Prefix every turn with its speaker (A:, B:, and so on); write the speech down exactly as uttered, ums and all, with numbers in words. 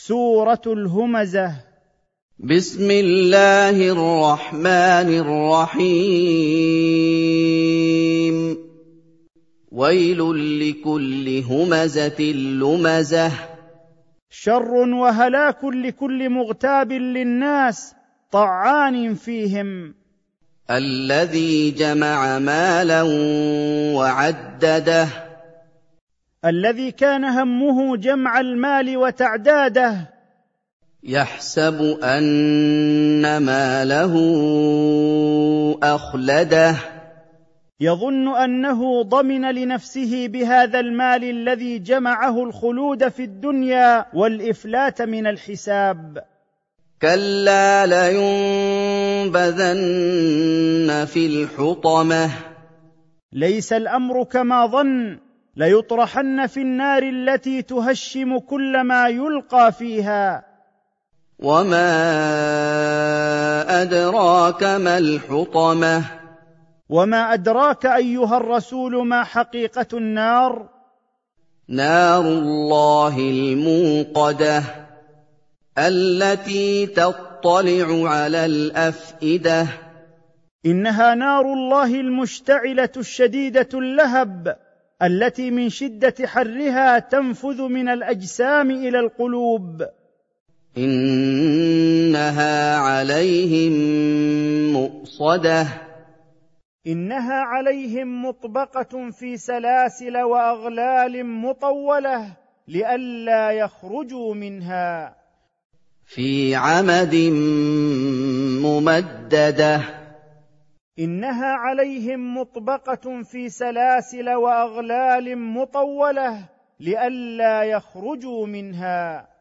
A: سورة الهمزة.
B: بسم الله الرحمن الرحيم. ويل لكل همزة لمزة.
A: شر وهلاك لكل مغتاب للناس طعان فيهم.
B: الذي جمع مالا وعدده.
A: الذي كان همه جمع المال وتعداده.
B: يحسب أن ماله أخلده.
A: يظن أنه ضمن لنفسه بهذا المال الذي جمعه الخلود في الدنيا والإفلات من الحساب.
B: كلا لينبذن في الحطمة.
A: ليس الأمر كما ظن، ليطرحن في النار التي تهشم كل ما يلقى فيها.
B: وما أدراك ما الحطمة.
A: وما أدراك أيها الرسول ما حقيقة النار؟
B: نار الله الموقدة التي تطلع على الأفئدة.
A: إنها نار الله المشتعلة الشديدة اللهب التي من شدة حرها تنفذ من الأجسام إلى القلوب.
B: إنها عليهم مؤصدة.
A: إنها عليهم مطبقة في سلاسل وأغلال مطولة لئلا يخرجوا منها.
B: في عمد ممددة.
A: إنها عليهم مطبقة في سلاسل وأغلال مطولة لئلا يخرجوا منها.